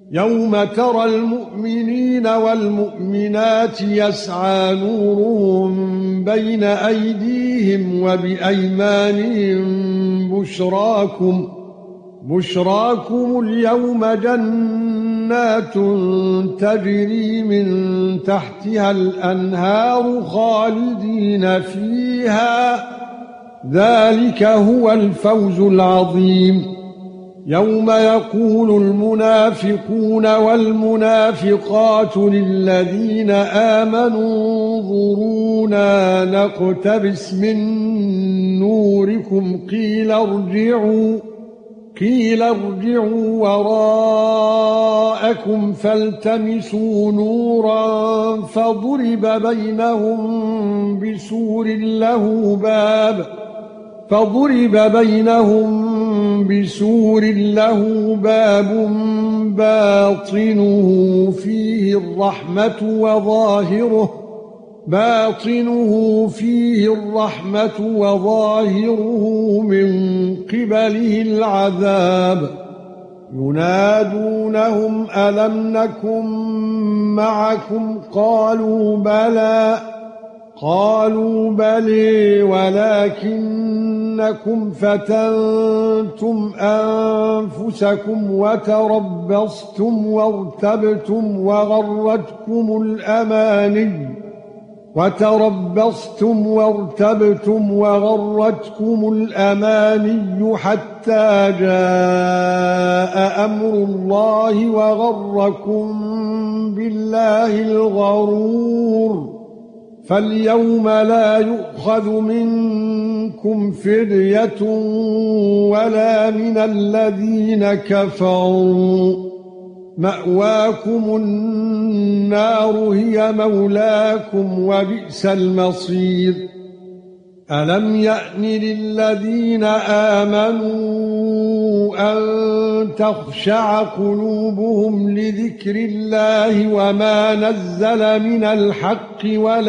يَوْمَ تَرَى الْمُؤْمِنِينَ وَالْمُؤْمِنَاتِ يَسْعَى نُورُهُم بَيْنَ أَيْدِيهِمْ وَبِأَيْمَانِهِم بُشْرَاكُمُ الْيَوْمَ جَنَّاتٌ تَجْرِي مِن تَحْتِهَا الْأَنْهَارُ خَالِدِينَ فِيهَا ذَلِكَ هُوَ الْفَوْزُ الْعَظِيمُ يَوْمَ يَقُولُ الْمُنَافِقُونَ وَالْمُنَافِقَاتُ لِلَّذِينَ آمَنُوا انظُرُونَا نَقْتَبِسْ مِن نُّورِكُمْ قِيلَ ارْجِعُوا وَرَاءَكُمْ فَالْتَمِسُوا نُورًا فَضُرِبَ بَيْنَهُم بِسُورٍ لَّهُ بَابٌ باطنه فيه الرحمة وظاهره من قبله العذاب ينادونهم ألم نكن معكم قالوا بلى ولكنكم فتنتم أنفسكم وتربصتم وارتبتم الأماني حتى جاء أمر الله وغركم بالله الغرور فاليوم لا يؤخذ منكم فدية ولا من الذين كفروا مأواكم النار هي مولاكم وبئس المصير ألم يأن للذين آمنوا أن تخشع قلوبهم لذكر الله وما نزل من الحق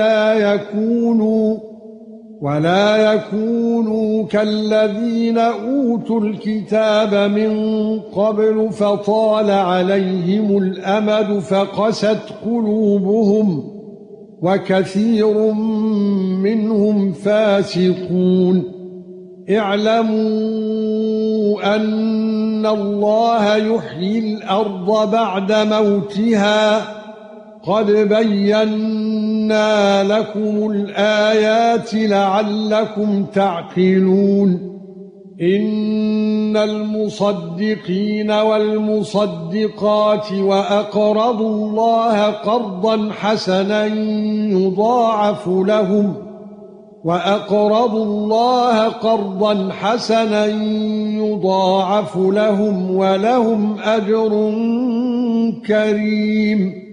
ولا يكونوا كالذين أوتوا الكتاب من قبل فطال عليهم الأمد فقست قلوبهم وكثير منهم فاسقون اعلموا أن الله يحيي الأرض بعد موتها قد بينا لكم الآيات لعلكم تعقلون إن المصدقين والمصدقات وأقرضوا الله قرضا حسنا يضاعف لهم ولهم أجر كريم